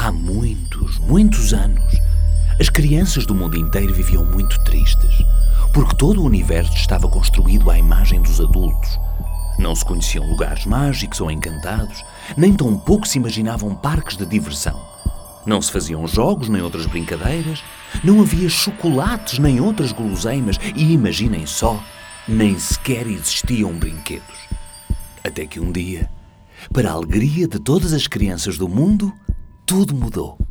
Há muitos anos, as crianças do mundo inteiro viviam muito tristes, porque todo o universo estava construído à imagem dos adultos. Não se conheciam lugares mágicos ou encantados, nem tampouco se imaginavam parques de diversão. Não se faziam jogos nem outras brincadeiras, não havia chocolates nem outras guloseimas e, imaginem só, nem sequer existiam brinquedos. Até que um dia, para a alegria de todas as crianças do mundo, tudo mudou.